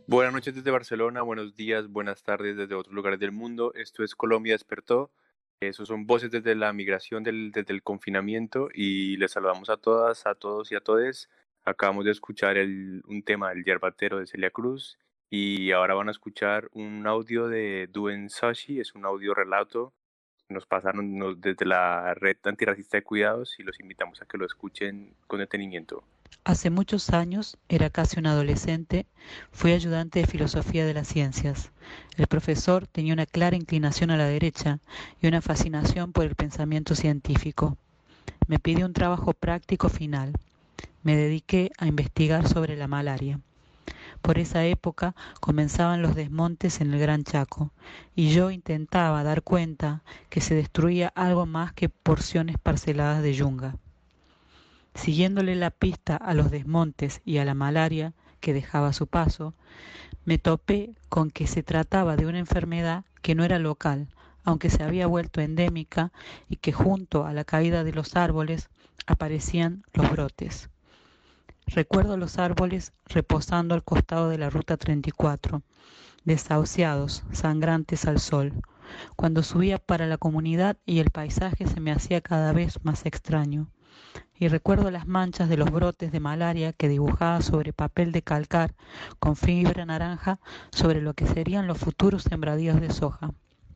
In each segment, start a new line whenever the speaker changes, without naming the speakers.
Buenas noches desde Barcelona, buenos días, buenas tardes desde otros lugares del mundo. Esto es Colombia Despertó. Esos son voces desde la migración, desde el confinamiento y les saludamos a todas, a todos y a todes. Acabamos de escuchar un tema del Yerbatero de Celia Cruz y ahora van a escuchar un audio de Duen Sashi, es un audio relato. Nos pasaron desde la red antirracista de cuidados y los invitamos a que lo escuchen con detenimiento.
Hace muchos años, era casi un adolescente, fui ayudante de filosofía de las ciencias. El profesor tenía una clara inclinación a la derecha y una fascinación por el pensamiento científico. Me pidió un trabajo práctico final. Me dediqué a investigar sobre la malaria. Por esa época comenzaban los desmontes en el Gran Chaco y yo intentaba dar cuenta que se destruía algo más que porciones parceladas de yunga. Siguiéndole la pista a los desmontes y a la malaria que dejaba a su paso, me topé con que se trataba de una enfermedad que no era local, aunque se había vuelto endémica y que junto a la caída de los árboles aparecían los brotes. Recuerdo los árboles reposando al costado de la ruta 34, desahuciados, sangrantes al sol, cuando subía para la comunidad y el paisaje se me hacía cada vez más extraño. Y recuerdo las manchas de los brotes de malaria que dibujaba sobre papel de calcar con fibra naranja sobre lo que serían los futuros sembradíos de soja.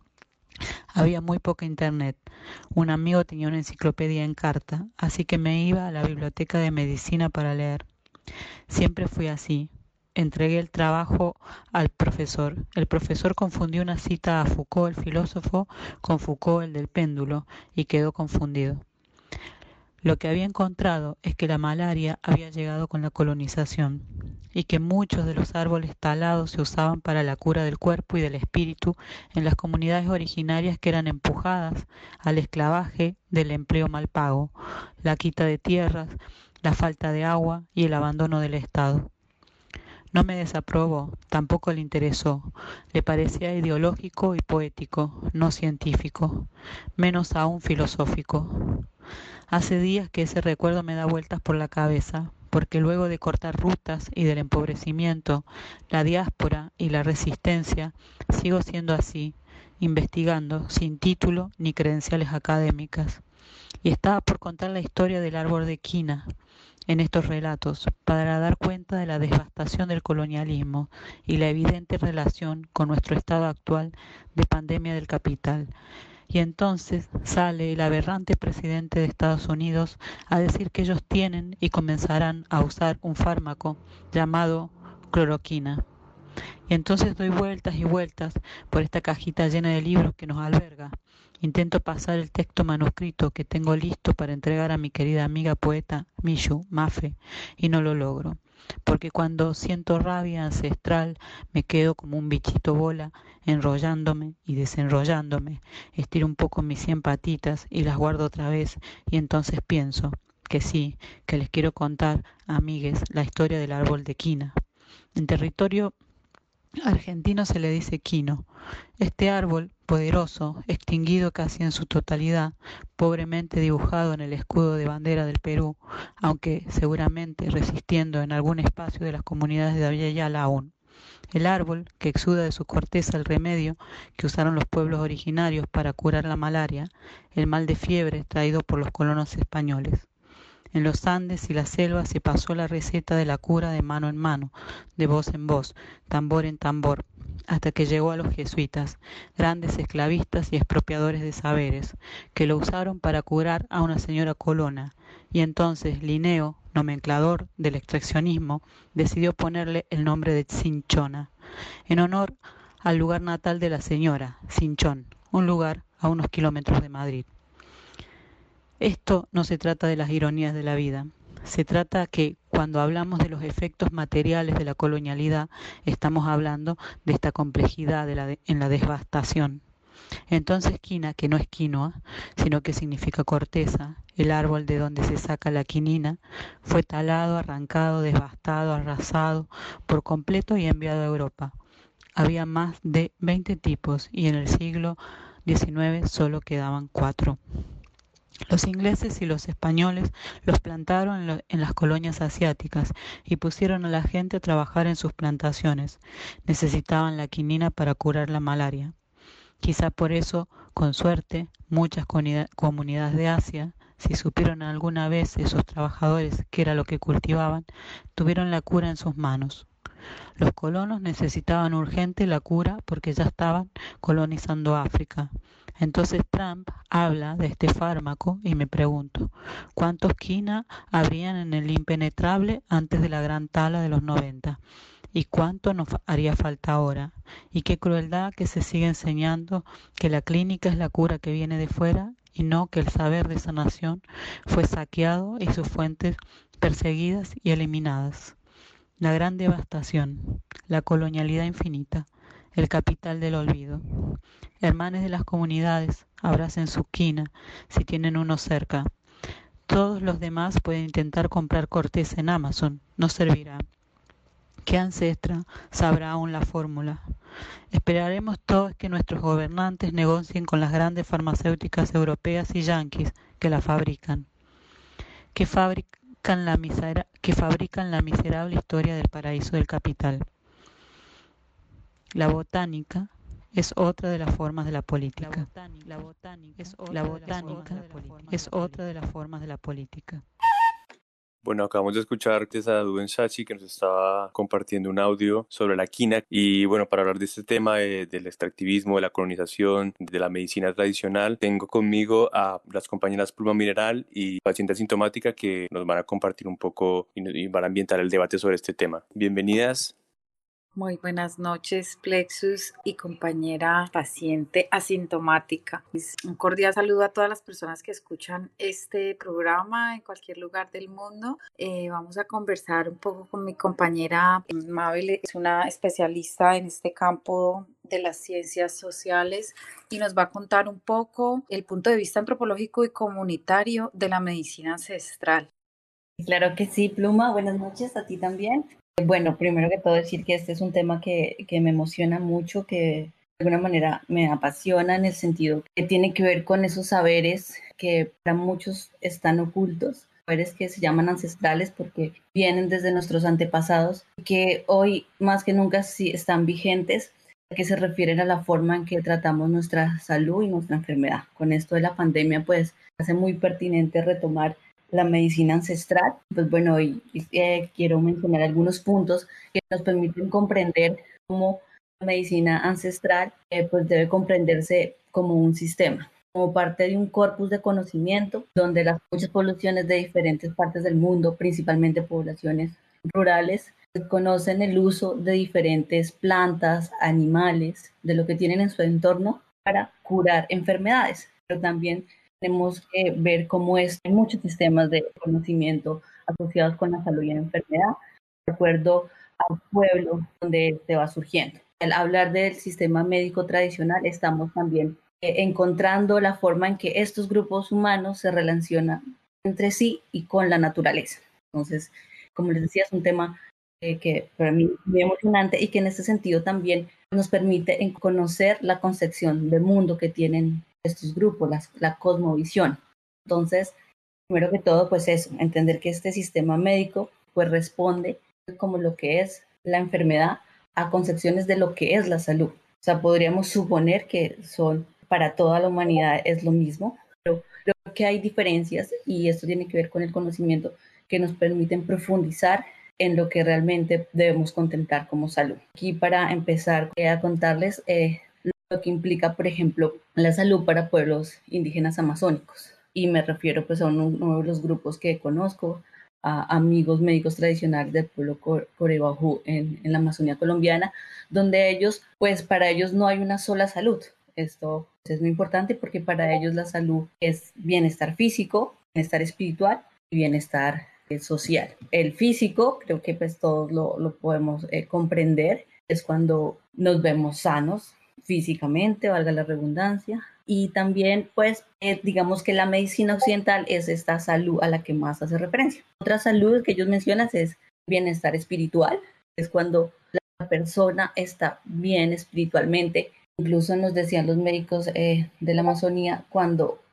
Había muy poca internet. Un amigo tenía una enciclopedia en carta, así que me iba a la biblioteca de medicina para leer. Siempre fui así. Entregué el trabajo al profesor. El profesor confundió una cita a Foucault, el filósofo, con Foucault, el del péndulo, y quedó confundido. Lo que había encontrado es que la malaria había llegado con la colonización y que muchos de los árboles talados se usaban para la cura del cuerpo y del espíritu en las comunidades originarias que eran empujadas al esclavaje del empleo mal pago, la quita de tierras, la falta de agua y el abandono del Estado. No me desaprobó, tampoco le interesó, le parecía ideológico y poético, no científico, menos aún filosófico. Hace días que ese recuerdo me da vueltas por la cabeza, porque luego de cortar rutas y del empobrecimiento, la diáspora y la resistencia, sigo siendo así, investigando sin título ni credenciales académicas. Y estaba por contar la historia del árbol de quina en estos relatos, para dar cuenta de la devastación del colonialismo y la evidente relación con nuestro estado actual de pandemia del capital. Y entonces sale el aberrante presidente de Estados Unidos a decir que ellos tienen y comenzarán a usar un fármaco llamado cloroquina. Y entonces doy vueltas y vueltas por esta cajita llena de libros que nos alberga. Intento pasar el texto manuscrito que tengo listo para entregar a mi querida amiga poeta Mishu Mafe y no lo logro. Porque cuando siento rabia ancestral me quedo como un bichito bola enrollándome y desenrollándome. Estiro un poco mis 100 patitas y las guardo otra vez y entonces pienso que sí, que les quiero contar, amigues, la historia del árbol de quina. En territorio argentino se le dice quino. Este árbol, poderoso, extinguido casi en su totalidad, pobremente dibujado en el escudo de bandera del Perú, aunque seguramente resistiendo en algún espacio de las comunidades de Aviala aún. El árbol, que exuda de su corteza el remedio que usaron los pueblos originarios para curar la malaria, el mal de fiebre traído por los colonos españoles. En los Andes y la selva se pasó la receta de la cura de mano en mano, de voz en voz, tambor en tambor, hasta que llegó a los jesuitas, grandes esclavistas y expropiadores de saberes, que lo usaron para curar a una señora colona, y entonces Linneo, nomenclador del extraccionismo, decidió ponerle el nombre de Cinchona, en honor al lugar natal de la señora, Cinchón, un lugar a unos kilómetros de Madrid. Esto no se trata de las ironías de la vida. Se trata que cuando hablamos de los efectos materiales de la colonialidad, estamos hablando de esta complejidad en la devastación. Entonces quina, que no es quinoa, sino que significa corteza, el árbol de donde se saca la quinina, fue talado, arrancado, devastado, arrasado por completo y enviado a Europa. Había más de 20 tipos y en el siglo XIX solo quedaban 4. Los ingleses y los españoles los plantaron en las colonias asiáticas y pusieron a la gente a trabajar en sus plantaciones. Necesitaban la quinina para curar la malaria. Quizá por eso, con suerte, muchas comunidades de Asia, si supieron alguna vez esos trabajadores qué era lo que cultivaban, tuvieron la cura en sus manos. Los colonos necesitaban urgente la cura porque ya estaban colonizando África. Entonces Trump habla de este fármaco y me pregunto, ¿cuántos quina habrían en el impenetrable antes de la gran tala de los 90? ¿Y cuánto nos haría falta ahora? Y qué crueldad que se sigue enseñando que la clínica es la cura que viene de fuera y no que el saber de sanación fue saqueado y sus fuentes perseguidas y eliminadas. La gran devastación, la colonialidad infinita, el capital del olvido. Hermanes de las comunidades, abracen su quina si tienen uno cerca. Todos los demás pueden intentar comprar corteza en Amazon, no servirá. ¿Qué ancestra sabrá aún la fórmula? Esperaremos todos que nuestros gobernantes negocien con las grandes farmacéuticas europeas y yanquis que la fabrican, que fabrican la miserable historia del paraíso del capital. La botánica es otra de las formas de la política. La botánica es otra de las formas de la política.
Bueno, acabamos de escuchar a Duen Sachi que nos estaba compartiendo un audio sobre la quina y bueno, para hablar de este tema del extractivismo, de la colonización, de la medicina tradicional, tengo conmigo a las compañeras Pluma Mineral y Paciente Asintomática que nos van a compartir un poco y van a ambientar el debate sobre este tema. Bienvenidas.
Muy buenas noches, Plexus y compañera paciente asintomática. Un cordial saludo a todas las personas que escuchan este programa en cualquier lugar del mundo. Vamos a conversar un poco con mi compañera Mabel, es una especialista en este campo de las ciencias sociales y nos va a contar un poco el punto de vista antropológico y comunitario de la medicina ancestral.
Claro que sí, Pluma. Buenas noches a ti también. Bueno, primero que todo decir que este es un tema que me emociona mucho, que de alguna manera me apasiona en el sentido que tiene que ver con esos saberes que para muchos están ocultos, saberes que se llaman ancestrales porque vienen desde nuestros antepasados, que hoy más que nunca sí están vigentes, que se refieren a la forma en que tratamos nuestra salud y nuestra enfermedad. Con esto de la pandemia, pues hace muy pertinente retomar la medicina ancestral. Pues bueno, hoy quiero mencionar algunos puntos que nos permiten comprender cómo la medicina ancestral pues debe comprenderse como un sistema, como parte de un corpus de conocimiento donde las muchas poblaciones de diferentes partes del mundo, principalmente poblaciones rurales, conocen el uso de diferentes plantas, animales, de lo que tienen en su entorno para curar enfermedades, pero también tenemos que ver cómo hay muchos sistemas de conocimiento asociados con la salud y la enfermedad, de acuerdo al pueblo donde se va surgiendo. Al hablar del sistema médico tradicional, estamos también encontrando la forma en que estos grupos humanos se relacionan entre sí y con la naturaleza. Entonces, como les decía, es un tema que para mí es muy emocionante y que en ese sentido también nos permite conocer la concepción del mundo que tienen estos grupos, la cosmovisión. Entonces, primero que todo, pues eso, entender que este sistema médico pues responde como lo que es la enfermedad a concepciones de lo que es la salud. O sea, podríamos suponer que son para toda la humanidad es lo mismo, pero creo que hay diferencias y esto tiene que ver con el conocimiento que nos permiten profundizar en lo que realmente debemos contemplar como salud. Aquí para empezar a contarles lo que implica, por ejemplo, la salud para pueblos indígenas amazónicos. Y me refiero pues a uno de los grupos que conozco, a amigos médicos tradicionales del pueblo Corebajú en la Amazonía colombiana, donde ellos, pues para ellos no hay una sola salud. Esto es muy importante porque para ellos la salud es bienestar físico, bienestar espiritual y bienestar social. El físico, creo que pues todos lo podemos comprender, es cuando nos vemos sanos físicamente, valga la redundancia, y también pues digamos que la medicina occidental es esta salud a la que más hace referencia. Otra salud que ellos mencionan es bienestar espiritual, es cuando la persona está bien espiritualmente. Incluso nos decían los médicos de la Amazonía, cuando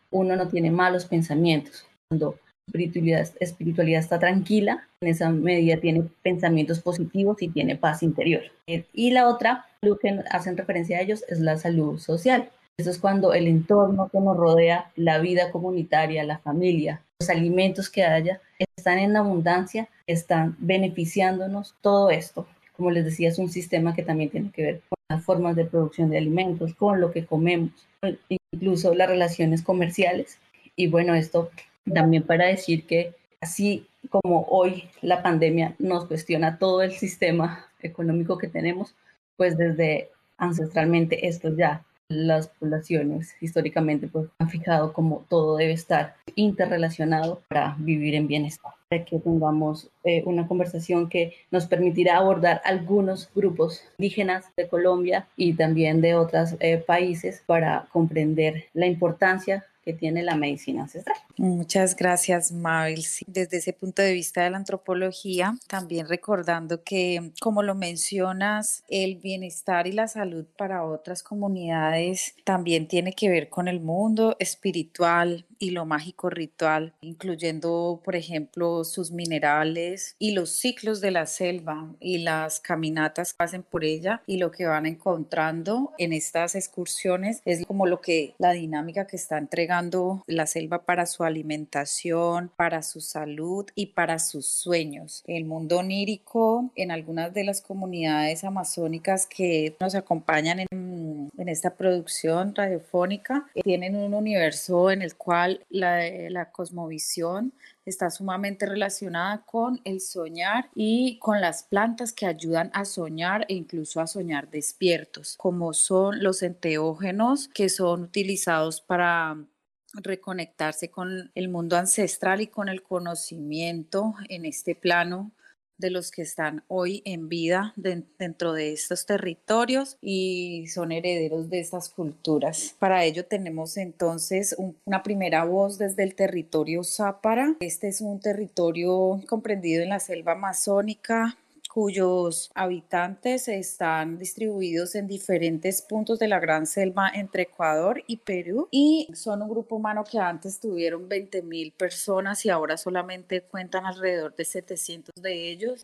uno no tiene malos pensamientos. Cuando espiritualidad está tranquila, en esa medida tiene pensamientos positivos y tiene paz interior. Y la otra, lo que hacen referencia a ellos, es la salud social. Eso es cuando el entorno que nos rodea, la vida comunitaria, la familia, los alimentos que haya, están en abundancia, están beneficiándonos, todo esto. Como les decía, es un sistema que también tiene que ver con las formas de producción de alimentos, con lo que comemos, incluso las relaciones comerciales. Y bueno, esto también para decir que así como hoy la pandemia nos cuestiona todo el sistema económico que tenemos, pues desde ancestralmente esto ya las poblaciones históricamente pues han fijado como todo debe estar interrelacionado para vivir en bienestar. De que tengamos una conversación que nos permitirá abordar algunos grupos indígenas de Colombia y también de otros países para comprender la importancia que tiene la medicina ancestral.
Muchas gracias, Mabel. Sí, desde ese punto de vista de la antropología, también recordando que, como lo mencionas, el bienestar y la salud para otras comunidades también tiene que ver con el mundo espiritual y lo mágico ritual, incluyendo, por ejemplo, sus minerales y los ciclos de la selva y las caminatas que hacen por ella, y lo que van encontrando en estas excursiones es como lo que la dinámica que está entregando la selva para su alimentación, para su salud y para sus sueños. El mundo onírico en algunas de las comunidades amazónicas que nos acompañan en esta producción radiofónica tienen un universo en el cual la cosmovisión está sumamente relacionada con el soñar y con las plantas que ayudan a soñar e incluso a soñar despiertos, como son los enteógenos, que son utilizados para reconectarse con el mundo ancestral y con el conocimiento en este plano de los que están hoy en vida dentro de estos territorios y son herederos de estas culturas. Para ello tenemos entonces una primera voz desde el territorio Zápara. Este es un territorio comprendido en la selva amazónica, cuyos habitantes están distribuidos en diferentes puntos de la Gran Selva entre Ecuador y Perú, y son un grupo humano que antes tuvieron 20.000 personas y ahora solamente cuentan alrededor de 700 de ellos.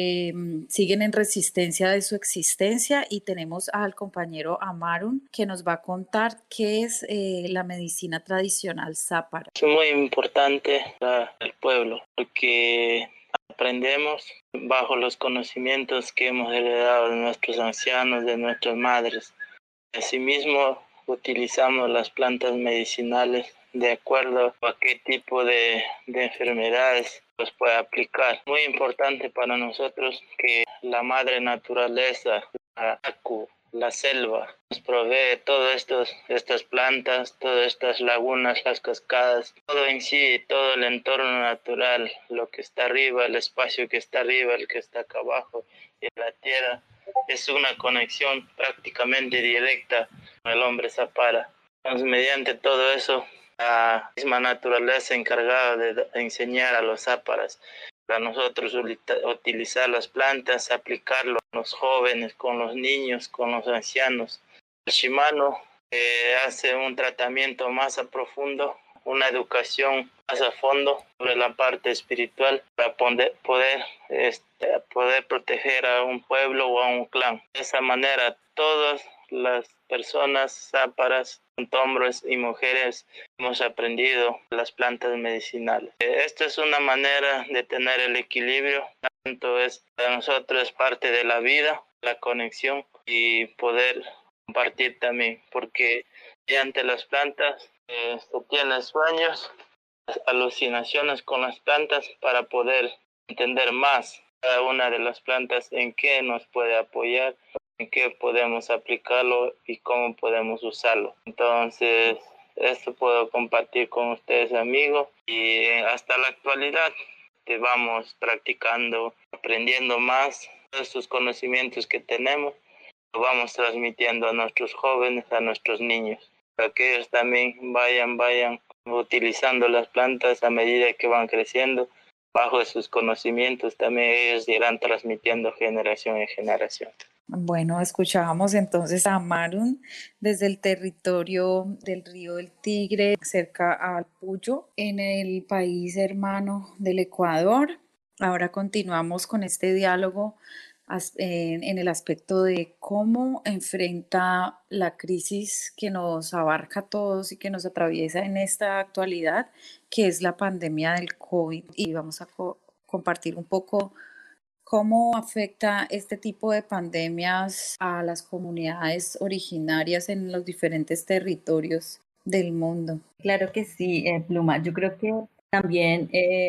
Siguen en resistencia de su existencia, y tenemos al compañero Amarun que nos va a contar qué es la medicina tradicional zápara.
Es muy importante para el pueblo porque aprendemos bajo los conocimientos que hemos heredado de nuestros ancianos, de nuestras madres. Asimismo, utilizamos las plantas medicinales de acuerdo a qué tipo de enfermedades los puede aplicar. Muy importante para nosotros que la madre naturaleza, la Aku, la selva, nos provee todas estas plantas, todas estas lagunas, las cascadas, todo en sí, todo el entorno natural, lo que está arriba, el espacio que está arriba, el que está acá abajo, y la tierra. Es una conexión prácticamente directa con el hombre Zapara. Entonces, mediante todo eso, la misma naturaleza encargada de enseñar a los záparas, para nosotros utilizar las plantas, aplicarlo con los jóvenes, con los niños, con los ancianos. El Shimano hace un tratamiento más a profundo, una educación más a fondo sobre la parte espiritual para poder proteger a un pueblo o a un clan. De esa manera, todas las personas záparas, tanto hombres y mujeres, hemos aprendido las plantas medicinales. Esta es una manera de tener el equilibrio, tanto es para nosotros parte de la vida, la conexión y poder compartir también, porque mediante las plantas se tienen sueños, alucinaciones con las plantas para poder entender más cada una de las plantas en qué nos puede apoyar, en qué podemos aplicarlo y cómo podemos usarlo. Entonces, esto puedo compartir con ustedes, amigos, y hasta la actualidad te vamos practicando, aprendiendo más de estos conocimientos que tenemos, lo vamos transmitiendo a nuestros jóvenes, a nuestros niños, para que ellos también vayan utilizando las plantas a medida que van creciendo. Bajo sus conocimientos también ellos irán transmitiendo generación en generación.
Bueno, escuchábamos entonces a Marun desde el territorio del río del Tigre, cerca al Puyo, en el país hermano del Ecuador. Ahora continuamos con este diálogo en el aspecto de cómo enfrenta la crisis que nos abarca a todos y que nos atraviesa en esta actualidad, que es la pandemia del COVID. Y vamos a compartir un poco cómo afecta este tipo de pandemias a las comunidades originarias en los diferentes territorios del mundo.
Claro que sí, Pluma. Yo creo que también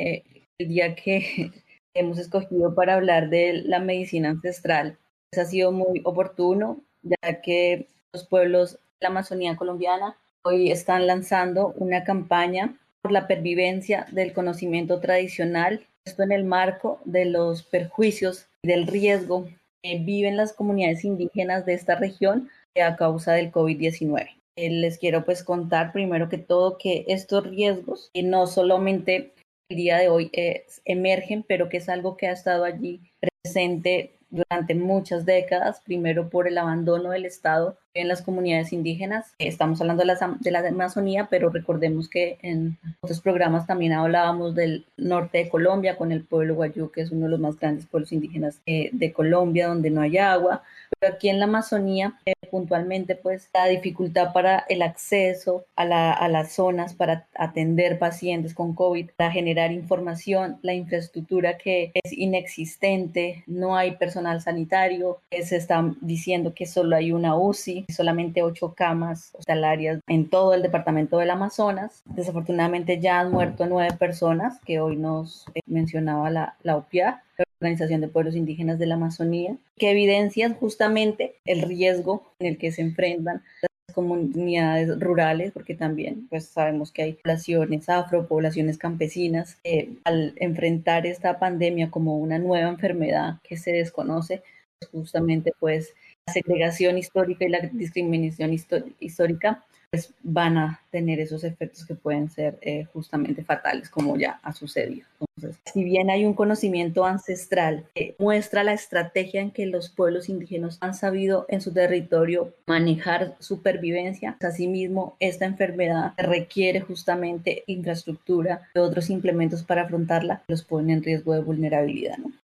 el día que hemos escogido para hablar de la medicina ancestral pues ha sido muy oportuno, ya que los pueblos de la Amazonía colombiana hoy están lanzando una campaña por la pervivencia del conocimiento tradicional, esto en el marco de los perjuicios y del riesgo que viven las comunidades indígenas de esta región a causa del COVID-19. Les quiero pues contar primero que todo que estos riesgos no solamente el día de hoy emergen, pero que es algo que ha estado allí presente durante muchas décadas, primero por el abandono del Estado en las comunidades indígenas. Estamos hablando de la Amazonía, pero recordemos que en otros programas también hablábamos del norte de Colombia con el pueblo Guayú, que es uno de los más grandes pueblos indígenas de Colombia, donde no hay agua. Pero aquí en la Amazonía, puntualmente, pues la dificultad para el acceso a las zonas para atender pacientes con COVID, para generar información, la infraestructura que es inexistente, no hay personal sanitario, se está diciendo que solo hay una UCI, solamente 8 camas hospitalarias en todo el departamento del Amazonas. Desafortunadamente ya han muerto 9 personas, que hoy nos mencionaba la OPIA, la Organización de Pueblos Indígenas de la Amazonía, que evidencian justamente el riesgo en el que se enfrentan las comunidades rurales, porque también pues sabemos que hay poblaciones afro, poblaciones campesinas, al enfrentar esta pandemia como una nueva enfermedad que se desconoce, pues, justamente pues la segregación histórica y la discriminación histórica pues van a tener esos efectos que pueden ser justamente fatales, como ya ha sucedido. Entonces, si bien hay un conocimiento ancestral que muestra la estrategia en que los pueblos indígenas han sabido en su territorio manejar supervivencia, asimismo esta enfermedad requiere justamente infraestructura y otros implementos para afrontarla, los pone en riesgo de vulnerabilidad, ¿no?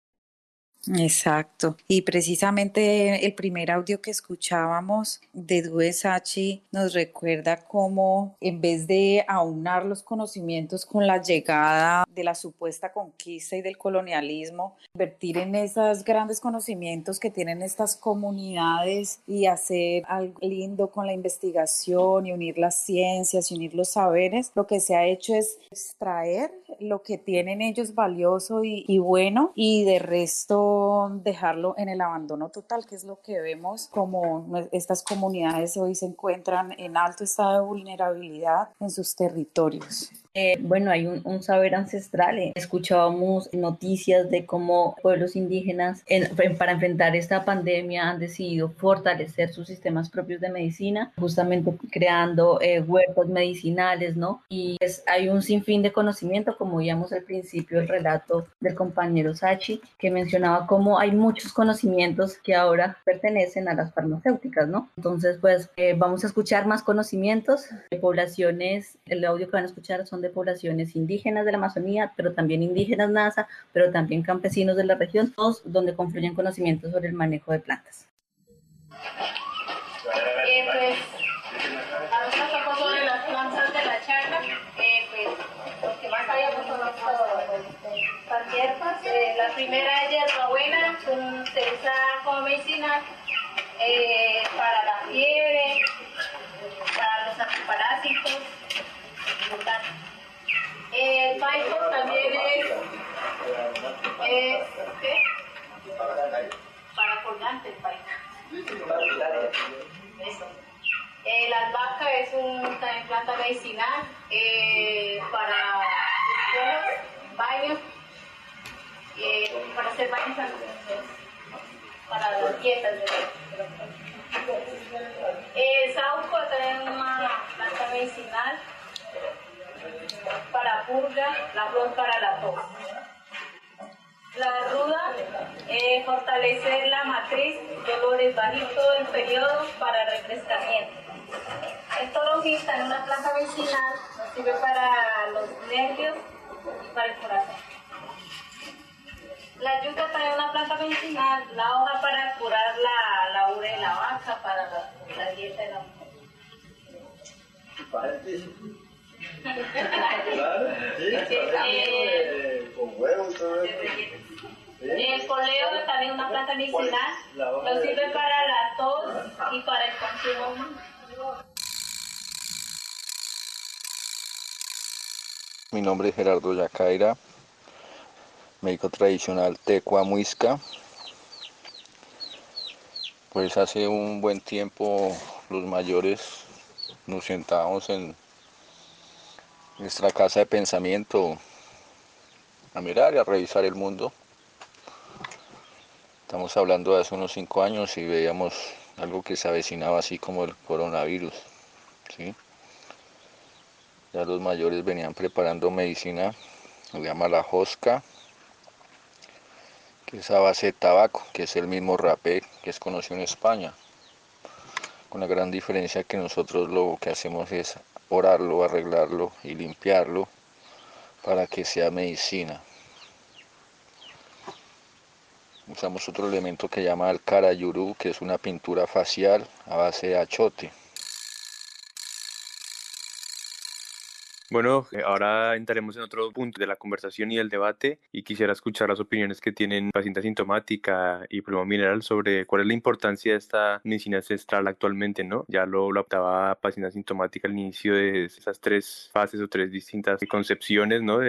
Exacto. Y precisamente el primer audio que escuchábamos de Due Sachi nos recuerda cómo en vez de aunar los conocimientos con la llegada de la supuesta conquista y del colonialismo, invertir en esos grandes conocimientos que tienen estas comunidades y hacer algo lindo con la investigación y unir las ciencias y unir los saberes, lo que se ha hecho es extraer lo que tienen ellos valioso y bueno, y de resto dejarlo en el abandono total, que es lo que vemos como estas comunidades hoy se encuentran en alto estado de vulnerabilidad en sus territorios.
Bueno, hay un saber ancestral. Escuchábamos noticias de cómo pueblos indígenas para enfrentar esta pandemia han decidido fortalecer sus sistemas propios de medicina, justamente creando huertos medicinales, ¿no? Y pues, hay un sinfín de conocimiento, como veíamos al principio el relato del compañero Sachi, que mencionaba cómo hay muchos conocimientos que ahora pertenecen a las farmacéuticas, ¿no? Entonces, pues vamos a escuchar más conocimientos de poblaciones. El audio que van a escuchar son de poblaciones indígenas de la Amazonía, pero también indígenas NASA, pero también campesinos de la región, todos donde confluyen conocimientos sobre el manejo de plantas.
Pues, hablando un poco sobre las plantas de la charla, pues, los que más sabíamos son las hierbas. La primera es hierbabuena, se usa como medicinal para la fiebre, para los antiparásitos. El paico también es ¿qué? Para colgante el paico. Eso. La albahaca es también planta medicinal para baños, para hacer baños para las dietas. El sauco también es una planta medicinal para purga, la flor para la tos. La ruda fortalece la matriz, dolores bajito el periodo para refrescamiento. El toronjita en una planta medicinal nos sirve para los nervios y para el corazón. La yuca trae una planta medicinal, la hoja para curar la urea de la vaca, para la dieta de la mujer.
Con huevos, todo eso.
El poleo también es una planta medicinal, nos sirve para la tos y para el consumo humano.
Mi nombre es Gerardo Yacaira, médico tradicional Tecua Muisca. Pues hace un buen tiempo los mayores nos sentábamos en nuestra casa de pensamiento a mirar y a revisar el mundo. Estamos hablando de hace unos 5 años y veíamos algo que se avecinaba así como el coronavirus, ¿sí? Ya los mayores venían preparando medicina, se llama la Josca, que es a base de tabaco, que es el mismo rapé que es conocido en España, con la gran diferencia que nosotros lo que hacemos es orarlo, arreglarlo y limpiarlo para que sea medicina. Usamos otro elemento que llama el carayurú, que es una pintura facial a base de achote.
Bueno, ahora entraremos en otro punto de la conversación y el debate y quisiera escuchar las opiniones que tienen paciente asintomática y Pluma Mineral sobre cuál es la importancia de esta medicina ancestral actualmente, ¿no? Ya lo hablaba paciente asintomática al inicio de esas 3 fases o 3 distintas concepciones, ¿no?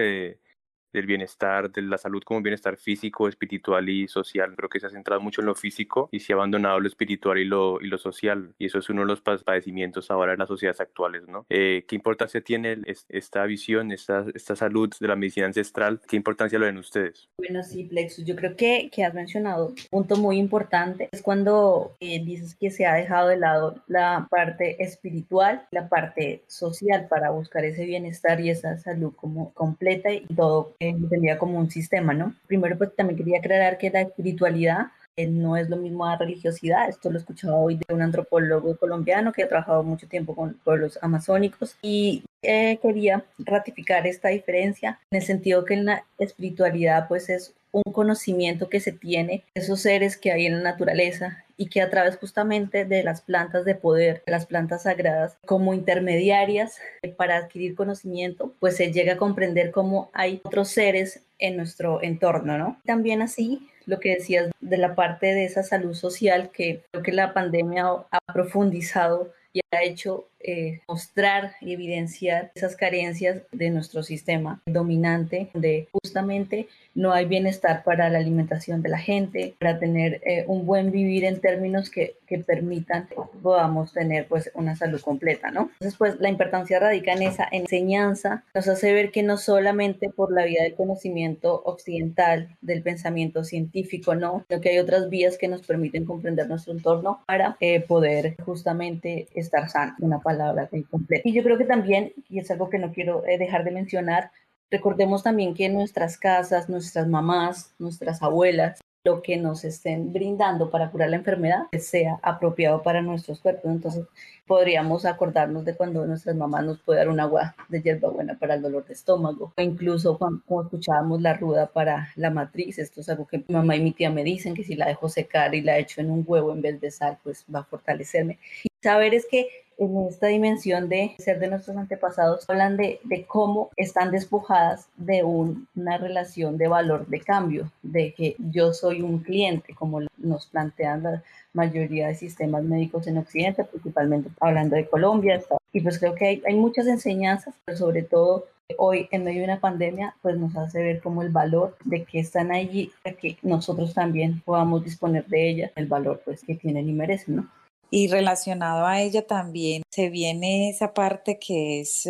Del bienestar, de la salud como bienestar físico, espiritual y social. Creo que se ha centrado mucho en lo físico y se ha abandonado lo espiritual y lo social. Y eso es uno de los padecimientos ahora en las sociedades actuales, ¿no? ¿Qué importancia tiene esta visión, esta salud de la medicina ancestral? ¿Qué importancia lo ven ustedes?
Bueno, sí, Plexus, yo creo que has mencionado un punto muy importante. Es cuando dices que se ha dejado de lado la parte espiritual, la parte social para buscar ese bienestar y esa salud como completa y todo entendida como un sistema, ¿no? Primero, pues también quería aclarar que la espiritualidad no es lo mismo a religiosidad. Esto lo he escuchado hoy de un antropólogo colombiano que ha trabajado mucho tiempo con pueblos amazónicos y quería ratificar esta diferencia en el sentido que en la espiritualidad pues es un conocimiento que se tiene de esos seres que hay en la naturaleza y que a través justamente de las plantas de poder, de las plantas sagradas, como intermediarias para adquirir conocimiento, pues se llega a comprender cómo hay otros seres en nuestro entorno, ¿no? También así, lo que decías de la parte de esa salud social que creo que la pandemia ha profundizado y ha hecho mostrar y evidenciar esas carencias de nuestro sistema dominante, donde justamente no hay bienestar para la alimentación de la gente, para tener un buen vivir en términos que permitan que podamos tener pues una salud completa, ¿no? Entonces pues la importancia radica en esa enseñanza, nos hace ver que no solamente por la vía del conocimiento occidental, del pensamiento científico, no, sino que hay otras vías que nos permiten comprender nuestro entorno para poder justamente estar sano, una palabra completa. Y yo creo que también, y es algo que no quiero dejar de mencionar, recordemos también que nuestras casas, nuestras mamás, nuestras abuelas, lo que nos estén brindando para curar la enfermedad sea apropiado para nuestros cuerpos. Entonces podríamos acordarnos de cuando nuestras mamás nos pueden dar un agua de hierbabuena para el dolor de estómago, o incluso cuando escuchábamos la ruda para la matriz. Esto es algo que mi mamá y mi tía me dicen, que si la dejo secar y la echo en un huevo en vez de sal, pues va a fortalecerme. Y saber es que en esta dimensión de ser de nuestros antepasados, hablan de cómo están despojadas de una relación de valor de cambio, de que yo soy un cliente, como nos plantean la mayoría de sistemas médicos en Occidente, principalmente hablando de Colombia. Y pues creo que hay muchas enseñanzas, pero sobre todo hoy en medio de una pandemia, pues nos hace ver como el valor de que están allí, para que nosotros también podamos disponer de ellas, el valor pues que tienen y merecen, ¿no?
Y relacionado a ella también se viene esa parte que es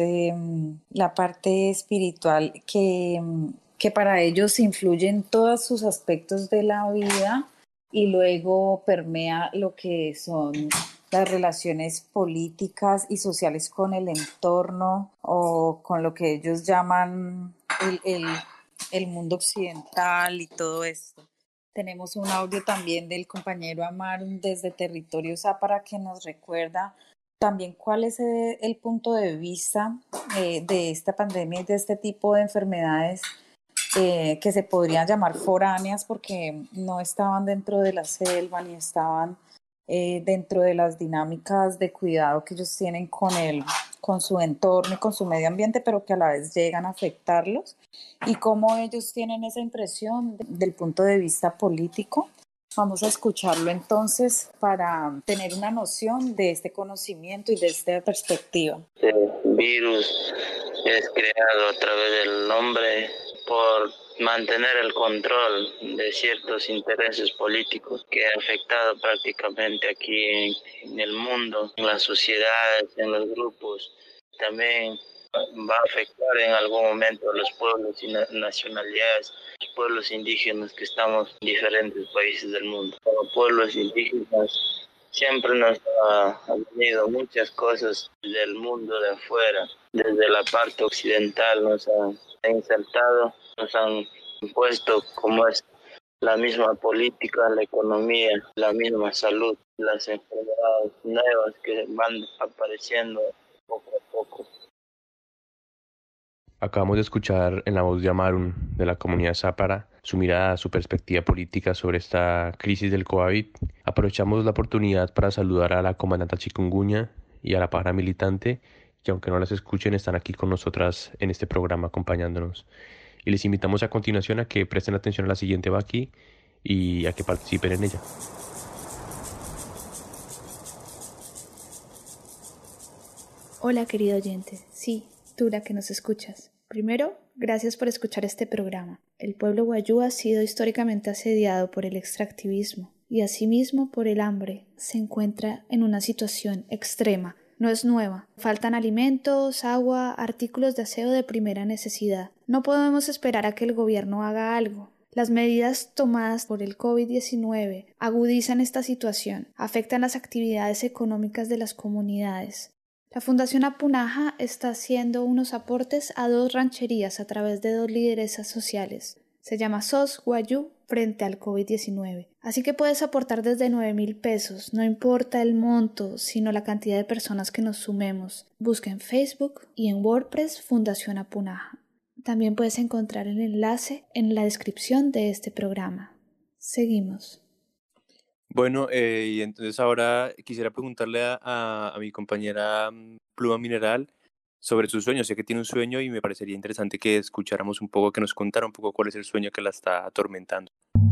la parte espiritual que para ellos influye en todos sus aspectos de la vida y luego permea lo que son las relaciones políticas y sociales con el entorno o con lo que ellos llaman el mundo occidental y todo esto. Tenemos un audio también del compañero Amarun desde Territorio Zápara que nos recuerda también cuál es el punto de vista de esta pandemia y de este tipo de enfermedades que se podrían llamar foráneas porque no estaban dentro de la selva ni estaban dentro de las dinámicas de cuidado que ellos tienen con su entorno y con su medio ambiente, pero que a la vez llegan a afectarlos, y cómo ellos tienen esa impresión del punto de vista político. Vamos a escucharlo entonces para tener una noción de este conocimiento y de esta perspectiva.
El virus es creado a través del hombre por mantener el control de ciertos intereses políticos que ha afectado prácticamente aquí en el mundo, en las sociedades, en los grupos. También va a afectar en algún momento a los pueblos y nacionalidades, los pueblos indígenas que estamos en diferentes países del mundo. Como pueblos indígenas siempre nos ha venido muchas cosas del mundo de afuera, desde la parte occidental nos han insertado, nos han impuesto como es la misma política, la economía, la misma salud, las enfermedades nuevas que van apareciendo poco a poco.
Acabamos de escuchar en la voz de Amarun de la comunidad Zápara su mirada, su perspectiva política sobre esta crisis del COVID. Aprovechamos la oportunidad para saludar a la comandante Chikungunya y a la paramilitante, que aunque no las escuchen están aquí con nosotras en este programa acompañándonos. Y les invitamos a continuación a que presten atención a la siguiente Vaki y a que participen en ella.
Hola querido oyente, sí, tú la que nos escuchas. Primero, gracias por escuchar este programa. El pueblo wayuu ha sido históricamente asediado por el extractivismo y asimismo por el hambre. Se encuentra en una situación extrema. No es nueva. Faltan alimentos, agua, artículos de aseo de primera necesidad. No podemos esperar a que el gobierno haga algo. Las medidas tomadas por el COVID-19 agudizan esta situación, afectan las actividades económicas de las comunidades. La Fundación Apunaja está haciendo unos aportes a 2 rancherías a través de 2 lideresas sociales. Se llama SOS Wayuu frente al COVID-19. Así que puedes aportar desde 9,000 pesos. No importa el monto, sino la cantidad de personas que nos sumemos. Busca en Facebook y en WordPress Fundación Apunaja. También puedes encontrar el enlace en la descripción de este programa. Seguimos.
Bueno, y entonces ahora quisiera preguntarle a mi compañera Pluma Mineral sobre su sueño. Sé que tiene un sueño y me parecería interesante que escucháramos un poco, que nos contara un poco cuál es el sueño que la está atormentando.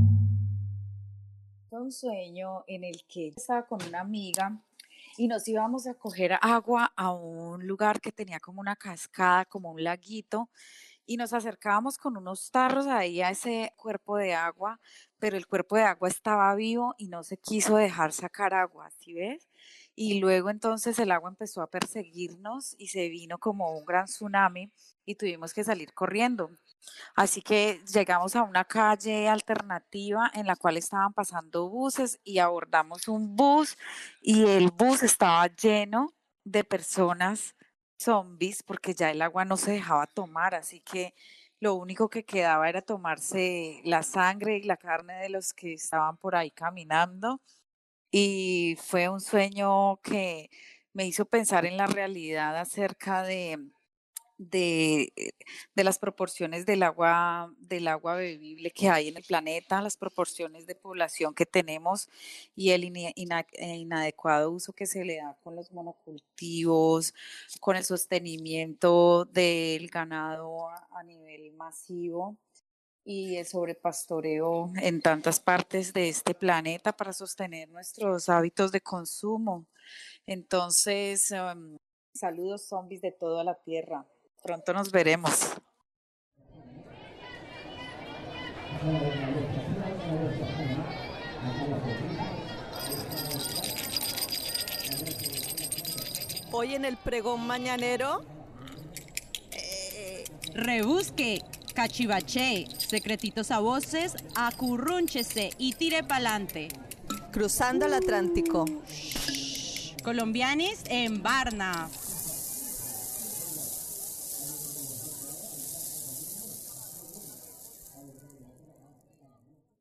Fue un sueño en el que estaba con una amiga y nos íbamos a coger agua a un lugar que tenía como una cascada, como un laguito, y nos acercábamos con unos tarros ahí a ese cuerpo de agua, pero el cuerpo de agua estaba vivo y no se quiso dejar sacar agua, ¿sí ves? Y luego entonces el agua empezó a perseguirnos y se vino como un gran tsunami y tuvimos que salir corriendo. Así que llegamos a una calle alternativa en la cual estaban pasando buses y abordamos un bus y el bus estaba lleno de personas zombies porque ya el agua no se dejaba tomar, así que lo único que quedaba era tomarse la sangre y la carne de los que estaban por ahí caminando, y fue un sueño que me hizo pensar en la realidad acerca de, de las proporciones del agua bebible que hay en el planeta, las proporciones de población que tenemos y el inadecuado uso que se le da con los monocultivos, con el sostenimiento del ganado a nivel masivo y el sobrepastoreo en tantas partes de este planeta para sostener nuestros hábitos de consumo. Entonces, saludos zombies de toda la tierra. Pronto nos veremos.
Hoy en el pregón mañanero.
Rebusque, cachivaché, secretitos a voces, acurrúnchese y tire pa'lante.
Cruzando el Atlántico.
Colombianis en Varna.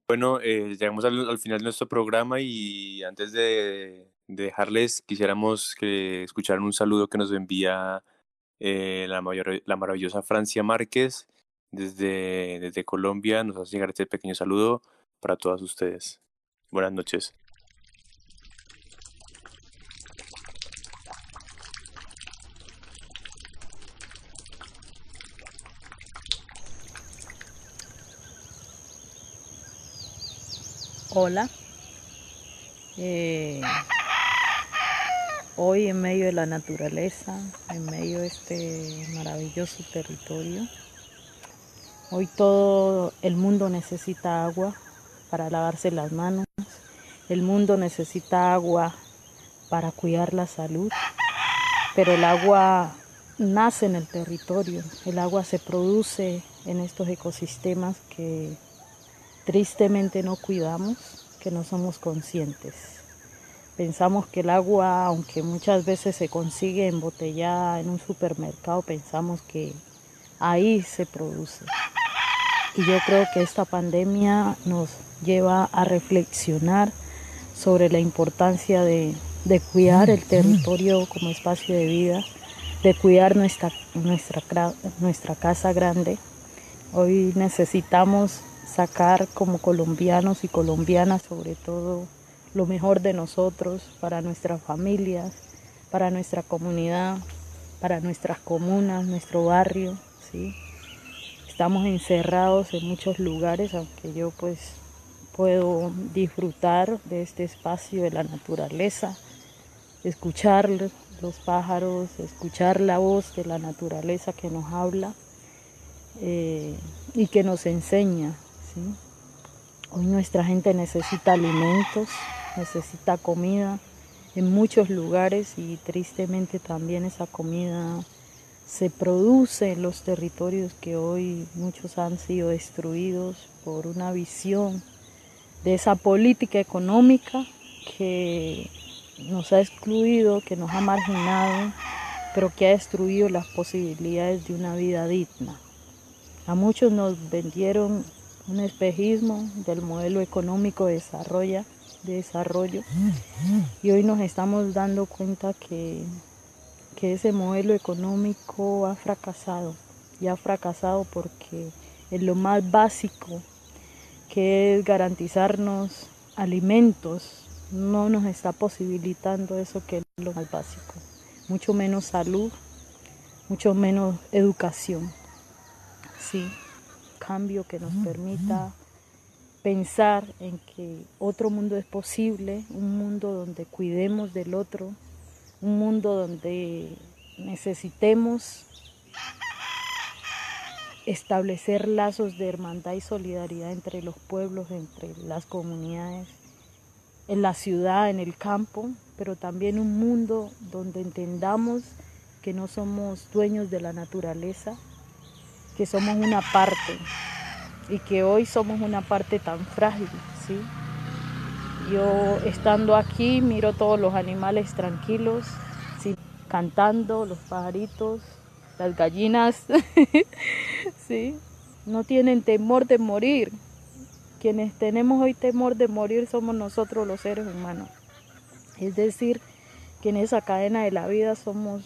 Bueno, llegamos al final de nuestro programa y antes de dejarles, quisiéramos que escucharan un saludo que nos envía la maravillosa Francia Márquez desde Colombia. Nos hace llegar este pequeño saludo para todas ustedes. Buenas noches.
Hola. Hoy en medio de la naturaleza, en medio de este maravilloso territorio, hoy todo el mundo necesita agua para lavarse las manos, el mundo necesita agua para cuidar la salud, pero el agua nace en el territorio, el agua se produce en estos ecosistemas que tristemente no cuidamos, que no somos conscientes. Pensamos que el agua, aunque muchas veces se consigue embotellada en un supermercado, pensamos que ahí se produce. Y yo creo que esta pandemia nos lleva a reflexionar sobre la importancia de cuidar el territorio como espacio de vida, de cuidar nuestra casa grande. Hoy necesitamos sacar como colombianos y colombianas sobre todo lo mejor de nosotros para nuestras familias, para nuestra comunidad, para nuestras comunas, nuestro barrio, ¿sí? Estamos encerrados en muchos lugares, aunque yo pues puedo disfrutar de este espacio de la naturaleza, escuchar los pájaros, escuchar la voz de la naturaleza que nos habla y que nos enseña, ¿sí? Hoy nuestra gente necesita alimentos, necesita comida en muchos lugares y tristemente también esa comida se produce en los territorios que hoy muchos han sido destruidos por una visión de esa política económica que nos ha excluido, que nos ha marginado, pero que ha destruido las posibilidades de una vida digna. A muchos nos vendieron un espejismo del modelo económico de desarrollo y hoy nos estamos dando cuenta que ese modelo económico ha fracasado y ha fracasado porque en lo más básico, que es garantizarnos alimentos, no nos está posibilitando eso que es lo más básico, mucho menos salud, mucho menos educación, sí, cambio que nos permita pensar en que otro mundo es posible, un mundo donde cuidemos del otro, un mundo donde necesitemos establecer lazos de hermandad y solidaridad entre los pueblos, entre las comunidades, en la ciudad, en el campo, pero también un mundo donde entendamos que no somos dueños de la naturaleza, que somos una parte y que hoy somos una parte tan frágil, ¿sí? Yo estando aquí miro todos los animales tranquilos, ¿sí? Cantando, los pajaritos, las gallinas, ¿sí? No tienen temor de morir. Quienes tenemos hoy temor de morir somos nosotros los seres humanos. Es decir, que en esa cadena de la vida somos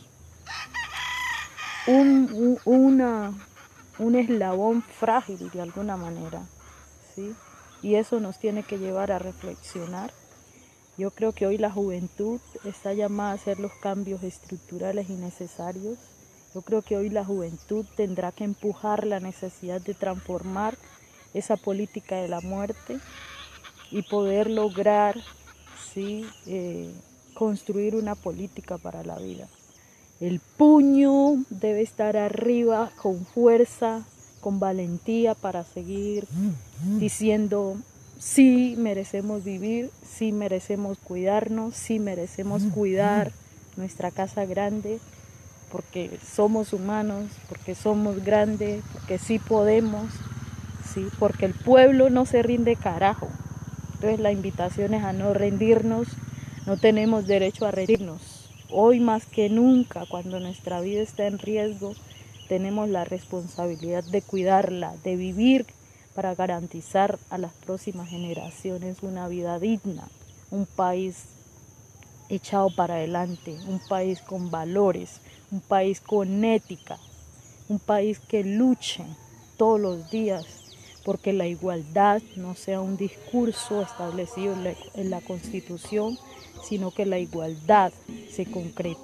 un eslabón frágil de alguna manera, ¿sí? Y eso nos tiene que llevar a reflexionar. Yo creo que hoy la juventud está llamada a hacer los cambios estructurales y necesarios. Yo creo que hoy la juventud tendrá que empujar la necesidad de transformar esa política de la muerte y poder lograr, ¿sí? Construir una política para la vida. El puño debe estar arriba con fuerza, con valentía para seguir diciendo sí merecemos vivir, sí merecemos cuidarnos, sí merecemos cuidar nuestra casa grande, porque somos humanos, porque somos grandes, porque sí podemos, sí, porque el pueblo no se rinde carajo. Entonces la invitación es a no rendirnos, no tenemos derecho a rendirnos. Hoy más que nunca, cuando nuestra vida está en riesgo, tenemos la responsabilidad de cuidarla, de vivir para garantizar a las próximas generaciones una vida digna, un país echado para adelante, un país con valores, un país con ética, un país que luche todos los días porque la igualdad no sea un discurso establecido en la Constitución, sino que la igualdad se concrete.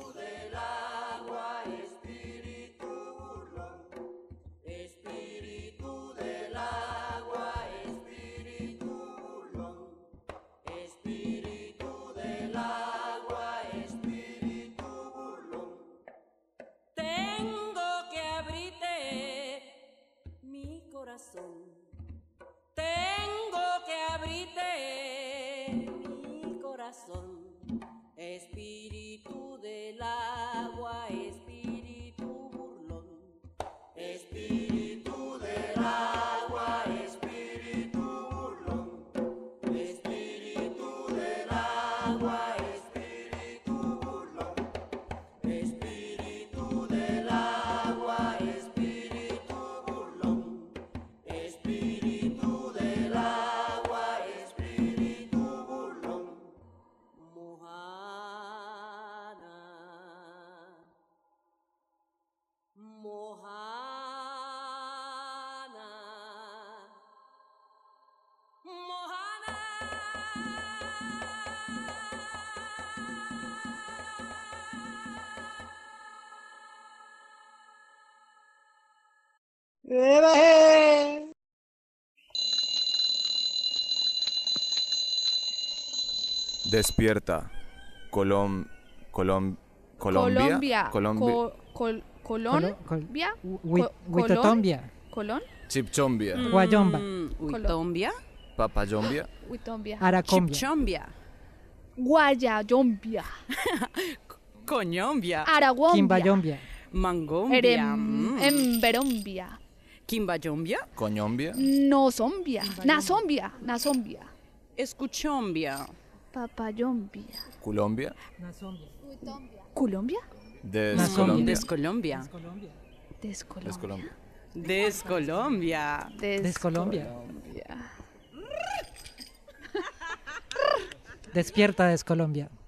Tengo que abrirte mi corazón, espíritu del agua, espíritu burlón, espíritu del agua, espíritu burlón, espíritu del agua, espíritu burlón, espíritu del agua, espíritu burlón. Espíritu del agua, espíritu burlón. Mohana, Mohana, Mohana.
Despierta. Colombia.
Colombia.
Huitotombia.
Colón.
Chipchombia.
Guayomba.
Huitombia.
Papayombia.
Huitombia.
Aracombia.
Chipchombia.
Guayayombia.
Coñombia.
Araguambia.
Quimbayombia.
Mangombia.
Emberombia.
Quimbayombia.
Coñombia.
Nozombia. Nazombia. Nazombia.
Escuchombia.
Papayombia.
Colombia.
¿Colombia?
Descolombia.
Descolombia.
Descolombia.
Descolombia.
Descolombia. Despierta, Descolombia.